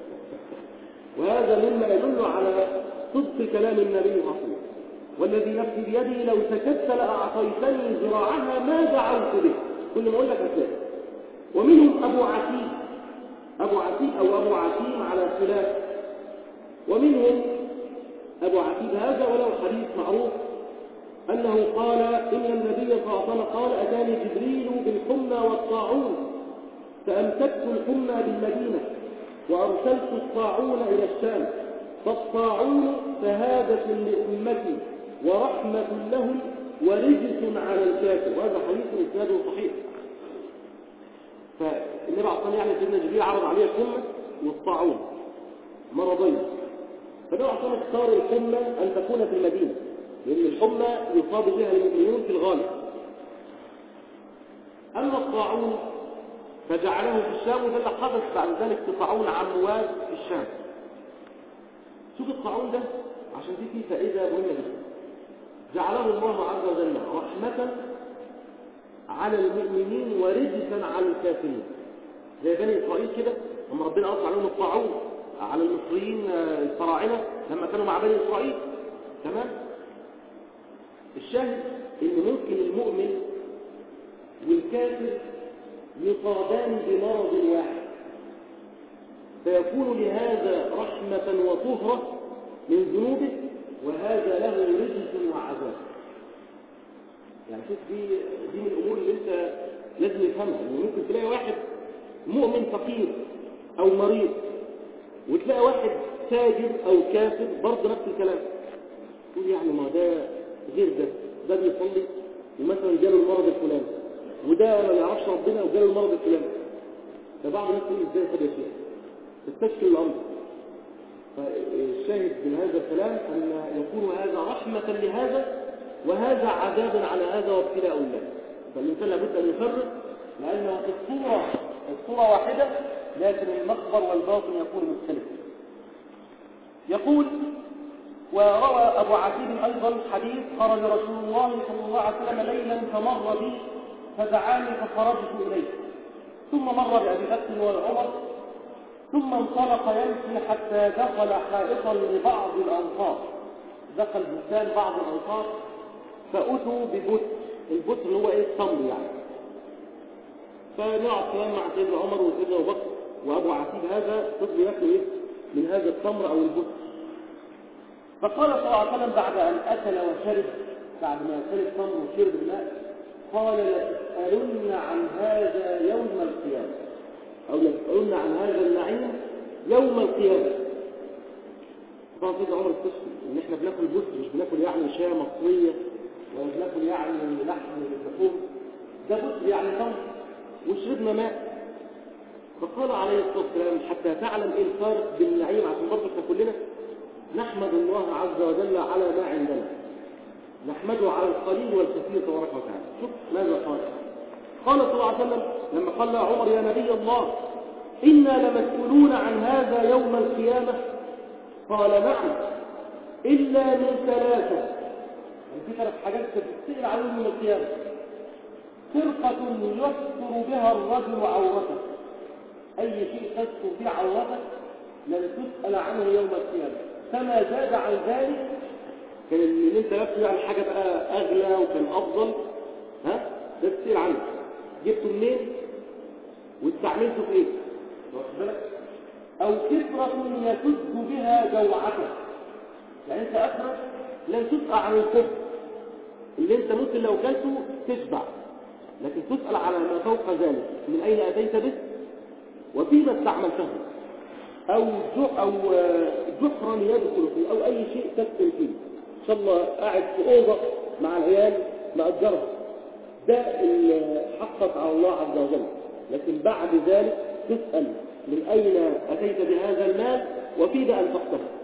وهذا مما يدل على صدق كلام النبي عليه الصلاة والسلام. والذي نفسي بيده لو سكت لأعطيتني ذراعها ما دعوت به. كل ما اقول لك هتلاقي. ومنهم أبو عتيب، أبو عتيب أو أبو عتيم على خلاف. ومنهم أبو عتيب هذا وله حديث معروف أنه قال إن النبي صلى الله عليه وسلم قال أتاني جبريل بالحمى والطاعون فأمسكت الحمى بالمدينة وأرسلت الطاعون إلى الشام، فالطاعون شهادة لأمتي ورحمة لهم ورجس على الكافر. وهذا حديث إسناده صحيح. فالنبي عليه الصلاة والسلام يعني سيدنا جبريل عرض عليه الحمى والطاعون مرضين، فالنبي عليه الصلاة والسلام اختار الحمى أن تكون في المدينة، لأن الحمى يصاب بها المؤمنون في الغالب. أما الطاعون فجعله في الشام، وده اللي حدث بعد ذلك في طاعون عمواس في الشام. شوف الطاعون ده عشان دي فيه فائدة مهمة جدا. جعله الله عز وجل رحمة على المؤمنين ورجسا على الكافرين، زي بني إسرائيل كده لما ربنا أطلع عليهم الطاعون على المصريين الفراعنة لما كانوا مع بني إسرائيل. تمام؟ الشاهد إن ممكن المؤمن والكافر يصابان بمرض واحد، فيكون لهذا رحمة وطهرة من ذنوبه، وهذا له رجس وعذاب. يعني شوف دي دي من الأمور اللي أنت لازم تفهمها. يعني ممكن تلاقي واحد مؤمن فقير أو مريض، وتلاقي واحد تاجر أو كافر برضه نفس الكلام. تقول يعني ما ده غير ده، ده بيصلي ومثلا جاله المرض الفلاني، وده ما يعرفش ربنا وجاله المرض الفلاني. فبعض الناس تقول ازاي خد يا شيخ تستشكل الأمر. فالشاهد من هذا الكلام أن يكون هذا رحمة لهذا وهذا عذاب على هذا وابتلاء له. فالإنسان لابد أن يفرق، لأنه في الصورة الصورة واحدة لكن المخبر والباطن يكون مختلف. يقول وروى أبو عتيب أيضا حديث خرج رسول الله صلى الله عليه وسلم ليلا فمر بي فدعاني فخرجت إليه، ثم مر بأبي بكر وعمر، ثم انطلق يمشي حتى دخل حائطا لبعض الأنصار، دخل بستان بعض الأنصار، فأتوا ببت، البت اللي هو ايه التمر يعني. فنقعد كلام مع سيدنا عمر وسيدنا أبو بكر وأبو عتيب هذا فضل ياكلوا ايه من هذا التمر أو البت. فقال صلى الله عليه وسلم بعد أن أكل وشرب، بعد ما أكل التمر وشرب الماء، قال لتسألن عن هذا يوم القيامة، أو لتسألن عن هذا النعيم يوم القيامة. طبعا سيدنا عمر استشفى إن إحنا بناكل بط، مش بناكل يعني شاة مصرية ولا بناكل يعني لحم اللحوم، ده بط يعني تمر وشربنا ماء. فقال عليه الصلاة والسلام حتى تعلم إيه الفارق بين النعيم، عشان برضه إحنا كلنا نحمد الله عز وجل على ما عندنا، نحمده على القليل والكثير تبارك وتعالى. شوف ماذا قال. قال صلى الله عليه وسلم لما قال عمر يا نبي الله إنا لمسؤولون عن هذا يوم القيامة، قال نعم إلا من ثلاثة. يعني في ثلاث حاجات تتسأل عليهم يوم القيامة: فرقة يستر بها الرجل عورته، أي شيء تستر به عورتك لن تسأل عنه يوم القيامة، فما زاد عن ذلك كان اللي انت لابسه يعني حاجة بقى أغلى وكان أفضل، ها ده تسأل عنه جبته منين واستعملته في ايه، واخد بالك؟ أو كثرة يسد بها جوعته، يعني انت أخرج لن تسأل عن الخبز اللي انت ممكن لو كلته تشبع، لكن تسأل على ما فوق ذلك: من أين أتيت به وفيما استعملته، أو أو جحرا يدخل فيه، أو أي شيء تسكن فيه. إن شاء الله قاعد في أوضة مع العيال مأجرها، ده اللي حقق على الله عز وجل. لكن بعد ذلك تسأل: من أين أتيت بهذا المال وفيما أنفقته.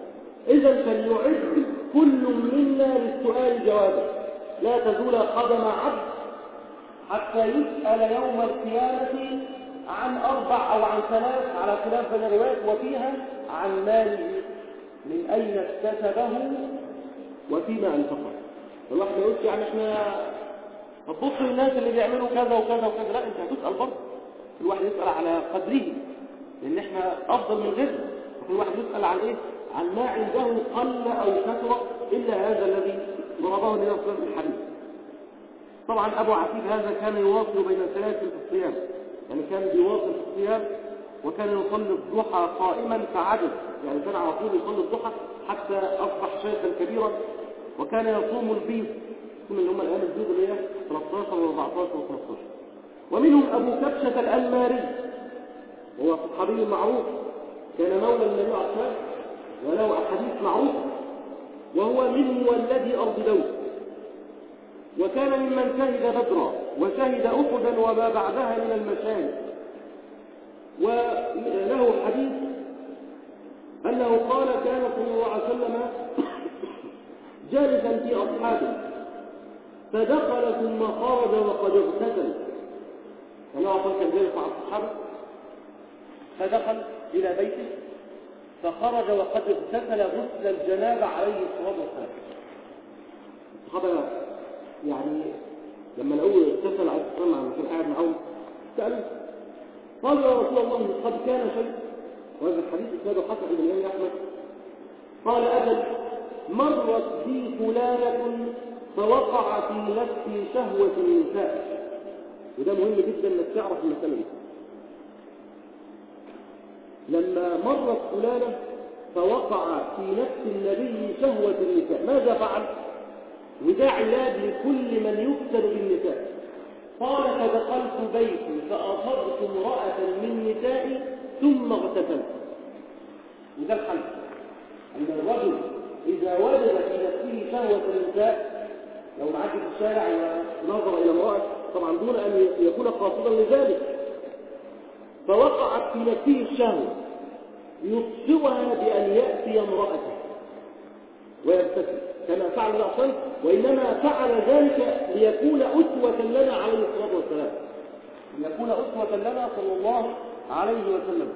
إذا فليعد كل منا للسؤال جوابا. لا تزول قدم عبد حتى يسأل يوم القيامة عن أربع أو عن ثلاث على خلاف بين الروايات، وفيها عن ماله من أين اكتسبه وفيما أنفقه. الواحد ما يقولش يعني احنا هتبص للناس اللي بيعملوا كذا وكذا وكذا، لا، انت هتسأل برضه. الواحد يسأل على قدره، لأن احنا أفضل من غيره. وكل واحد يسأل عن إيه؟ عن ما عنده قل أو كثر، إلا هذا الذي ضربه النبي صلى الله عليه وسلم في الحديث. طبعا أبو عتيق هذا كان يواصل بين السلاسل في الصيام، يعني كان بيواصل في الصيام، وكان يصلي الضحى قائما فعجز، يعني كان على طول يصلي الضحى حتى أصبح شيخا كبيرا. وكان يصوم البيض، اللي هم الأيام البيض اللي هي ثلاثة عشر وأربعة عشر وخمسة عشر. ومنهم أبو كبشة الأنماري، وهو صحابي معروف، كان مولى النبي عليه الصلاة والسلام وله أحاديث معروفة، وهو من مولدي أرض دوس، وكان ممن شهد بدرا وشهد أحدا وما بعدها من المشاهد. وله حديث أنه قال كان صلى الله عليه وسلم جالسا في أصحابه فدخل ثم خرج وقد اغتسل. الله أصلا كان جالس مع الصحابة فدخل إلى بيته فخرج وقد اغتسل غسل الجنابة عليه الصلاة والسلام. الصحابة يعني لما لقوه اغتسل عليه الصلاة والسلام كان قاعد معهم سألوا قالوا يا رسول الله قد كان شيء، وهذا الحديث إسناده حسن عند الإمام أحمد. قال أجل مرت بي فلانة فوقع في نفسي شهوة النساء. وده مهم جدا انك تعرف المسألة دي. لما مرت فلانة فوقع في نفس النبي شهوة النساء، ماذا فعل؟ وده علاج لكل من يفتن بالنساء. قال فدخلت بيتي فأصبت امرأة من نسائي ثم اغتسلت. وده الحل. عند الرجل إذا وجد في نفسه شهوة النساء، لو معدي في الشارع ونظر إلى امرأة، طبعا دون أن يكون قاصدا لذلك، فوقعت في نفسه الشهوة، يبصرها بأن يأتي امرأته ويبتسم كما فعل الأصل، وإنما فعل ذلك ليكون أسوة لنا عليه الصلاة والسلام، ليكون أسوة لنا صلى الله عليه وسلم.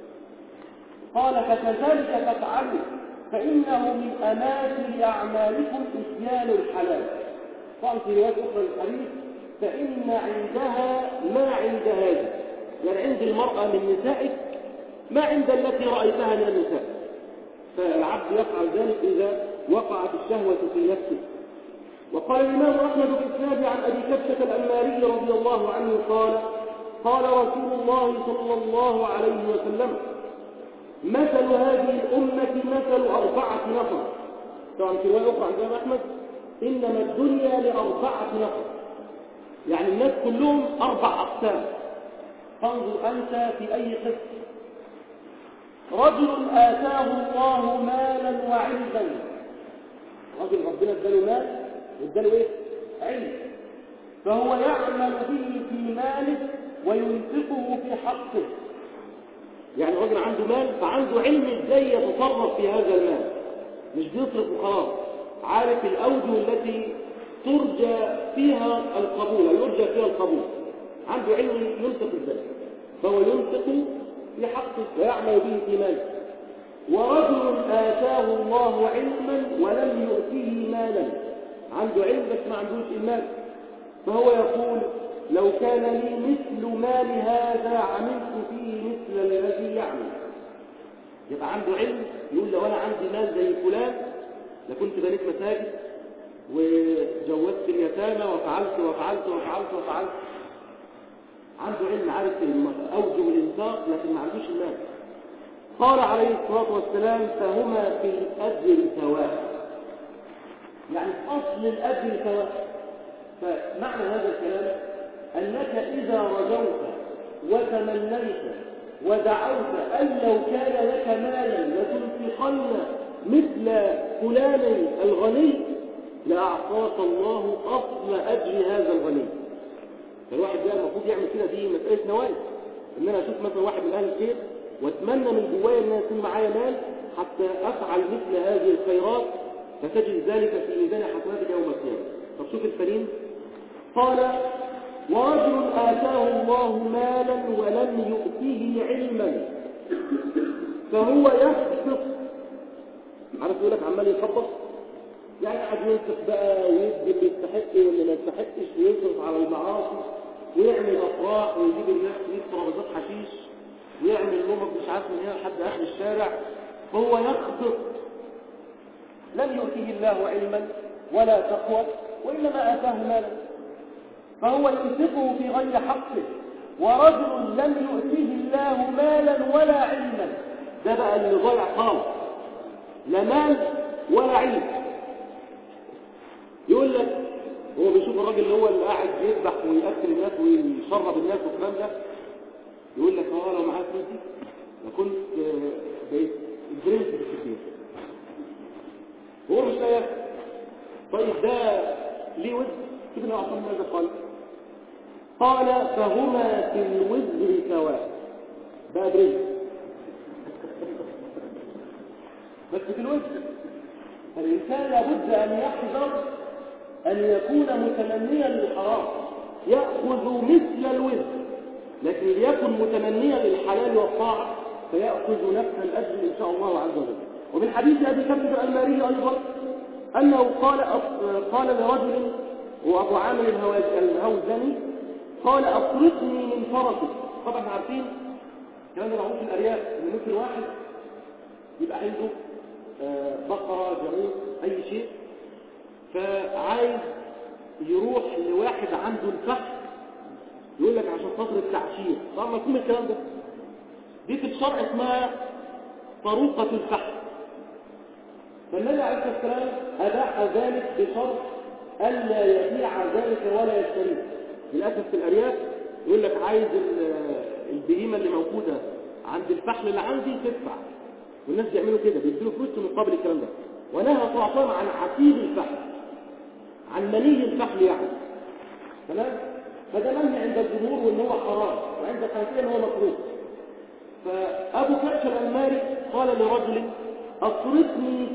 قال فكذلك تفعلوا فإنه من أماثل أعمالكم إتيان الحلال. طبعا في رواية أخرى للحديث فإن عندها ما عند هذا، يعني عند المرأة من نسائك ما عند التي رأيتها من النساء. فالعبد يفعل ذلك إذا وقعت الشهوة في نفسه. وقال الإمام أحمد بإسناد عن أبي كبشة الأنماري رضي الله عنه قال قال رسول الله صلى الله عليه وسلم مثل هذه الأمة مثل أربعة نفر. طبعا في رواية أخرى عن الإمام أحمد إنما الدنيا لأربعة نفر، يعني الناس كلهم أربع أقسام. فانظر أنت في أي قسم. رجل آتاه الله مالا وعلما، رجل ربنا اداله مال واداله ايه؟ علم، فهو يعمل به في ماله وينفقه في حقه. يعني رجل عنده مال فعنده علم ازاي يتصرف في هذا المال، مش بيصرف وخلاص، عارف الأوجه التي ترجى فيها القبول، يرجى فيها القبول، عنده علم ينفق ازاي، فهو ينفق في حقه ويعمل به في ماله. ورجل آتاه الله علما ولم يؤتيه مالا، عنده علم بس ما عندوش المال، فهو يقول لو كان لي مثل مال هذا عملت فيه مثل الذي يعمل. يبقى عنده علم يقول لو أنا عندي مال زي فلان لكنت بنيت مساجد وجوزت اليتامى وفعلت وفعلت وفعلت وفعلت. عنده علم، عارف أوجه الإنفاق لكن ما عندوش المال. قال عليه الصلاة والسلام فهما في الأجر سواء، يعني أصل الأجر سواء. فمعنى هذا الكلام أنك إذا رجوت وتمنيت ودعوت أن لو كان لك مالا لتنفقن مثل فلان الغني لأعطاك الله أصل أجر هذا الغني. فالواحد بقى المفروض يعمل كده، دي مسألة نوايا. إن أنا أشوف مثلا واحد من أهل الخير واتمنى من جوايا ان يكون معايا مال حتى افعل مثل هذه الخيرات، فتجد ذلك في ميزان حسناتك يوم القيامه. طب شوف الكريم، قال ورجل آتاه الله مالا ولم يؤته علما فهو يخبط. عارف يقول لك عمال يخبط، يعني قاعد ينفق بقى ويدي اللي يستحق واللي ما يستحقش ويصرف على المعاصي ويعمل افراح ويجيب الناس مية ترابيزات حشيش ويعمل لهم مش عارف من هنا لحد اخر الشارع، فهو يخبط. لم يؤته الله علما ولا تقوى وانما اتاه مالا فهو ينفقه في غير حقه. ورجل لم يؤته الله مالا ولا علما، ده بقى اللي ضيع خالص، لا مال ولا علم. يقول لك هو بيشوف الراجل اللي هو اللي قاعد يذبح ويأكل الناس ويشرب الناس والكلام ده، يقول لك اه لو معايا فلوس دي لكنت بقيت البرنس في الدنيا. هو مش لاقي. طيب ده ليه وزن؟ ابن عطاء ماذا قال؟ قال فهما في الوزر سواء. بقى برنس بس في الوزر. فالإنسان لابد أن يحذر أن يكون متمنيا للحرام، يأخذ مثل الوزر، لكن ليكن متمنيا للحلال والطاعة فيأخذ نفس الأجر إن شاء الله عز وجل. ومن حديث أبي كبد الأنماري أيضا أنه قال قال لرجل هو أبو عامر الهوزني قال أطرقني من فرسك. طبعا احنا عارفين الكلام ده معروف في الأرياف إن ممكن واحد يبقى عنده بقرة جاموس أي شيء، فعايز يروح لواحد عنده الفحم يقول لك عشان خاطر التعشير. طبعا مفهوم الكلام ده. دي في الشرع اسمها طروقة الفحم. فالنبي عليه الصلاة والسلام أباح ذلك بشرط ألا يبيع ذلك ولا يشتريه. للأسف في الأرياف يقول لك عايز البهيمة اللي موجودة عند الفحم اللي عندي تدفع، والناس بيعملوا كده بيديله فلوس مقابل الكلام ده. ونهى صلى الله عليه وسلم عن عصير الفحم، عن مني الفحم يعني. تمام؟ فده منهي عند الجمهور وان هو حرام، وعند الحنفية ان هو مكروه. فأبو كبش الأنماري قال لرجل أطرقني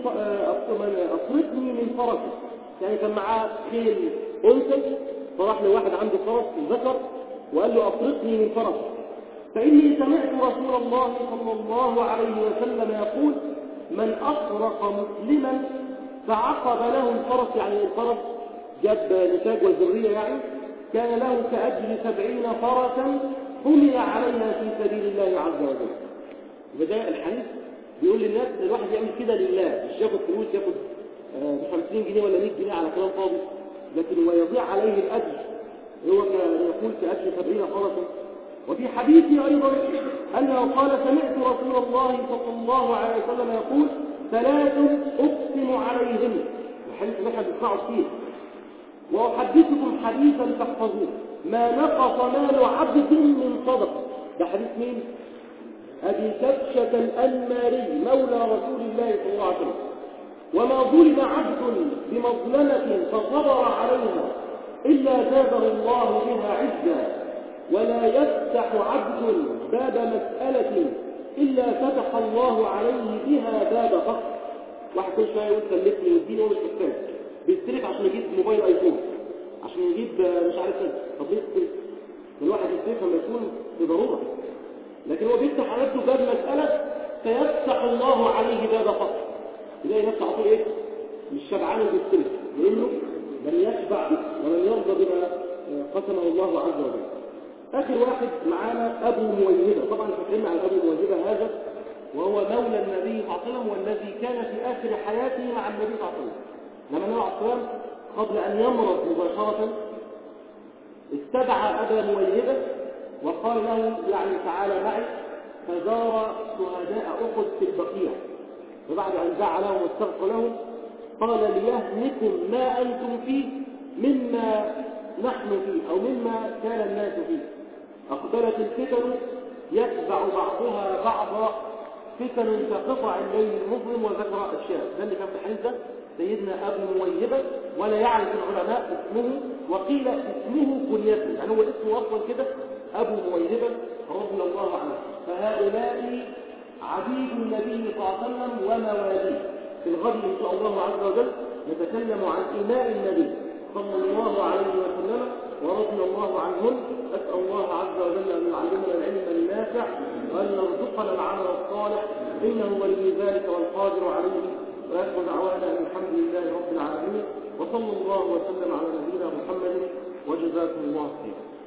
أطرقني من فرسك، يعني كان معاه خيل أنثى، فراح لواحد عنده فرس ذكر وقال له أطرقني من فرسك فإني سمعت رسول الله صلى الله عليه وسلم يقول من أطرق مسلما فعقب له الفرس، يعني الفرس جاب نتاج وذرية يعني، كان له كأجر سبعين فرسا حمي عليها في سبيل الله عز وجل. وده الحديث بيقول للناس ان الواحد يعمل كده لله، مش ياخد فلوس، ياخد بخمسين جنيه ولا مية جنيه على كلام فاضي، لكن هو يضيع عليه الأجر. هو يقول كأجر سبعين فرسا. وفي حديث أيضا أنه قال سمعت رسول الله صلى الله عليه وسلم يقول ثلاث أقسم عليهم، الحديث اللي احنا بنسمعه كتير، وأحدثكم حديثا تحفظوه ما نقص مال عبد من صدقة. ده حديث مين؟ أبي كبشة الأنماري مولى رسول الله صلى الله عليه وسلم. وما ظلم عبد بمظلمة فصبر عليها إلا زاده الله بها عزا، ولا يفتح عبد باب مسألة إلا فتح الله عليه بها باب فقر. واحد كل شوية يقول سلفني واديني ومش محتاج، بيستلف عشان يجيب موبايل ايفون، عشان يجيب مش عارف ايه. طب ليه تستلف؟ الواحد يستلف لما يكون في ضرورة، لكن هو بيفتح على نفسه باب مسألة فيفتح الله عليه باب فقر. يلاقي نفسه على طول ايه؟ مش شبعان وبيستلف، لانه لن يشبع ولن يرضى بما قسمه الله عز وجل. آخر واحد معانا أبو مويهبة. طبعا فكرنا عن أبو مويهبة هذا، وهو مولى النبي صلى الله عليه وسلم والذي كان في آخر حياته مع النبي صلى الله عليه وسلم. لما النبي عليه الصلاة والسلام قبل أن يمرض مباشرة استدعى أبا مويهبة وقال له يعني تعالى معي، فزار شهداء أحد في البقيع، وبعد أن دعا لهم واستغفر لهم قال ليهنكم ما أنتم فيه مما نحن فيه أو مما كان الناس فيه. أقبلت الفتن يتبع بعضها بعضا فتن كقطع الليل المظلم، وذكر أشياء. ده اللي كان في الحديث ده سيدنا أبو مويهبة، ولا يعرف العلماء اسمه، وقيل اسمه كنيته، يعني هو اسمه أصلا كده أبو مويهبة رضي الله عنه. فهؤلاء عبيد النبي صلى الله عليه وسلم ومواليه. في الغد إن شاء الله عز وجل نتكلم عن إماء النبي صلى الله عليه وسلم ورضي الله عنهم. أسأل الله عز وجل أن يعلمنا العلم النافع وأن يرزقنا العمل الصالح، إنه ولي ذلك والقادر عليه. وآخر دعوانا أن الحمد لله رب العالمين، وصلى الله وسلم على نبينا محمد، وجزاكم الله خيرا.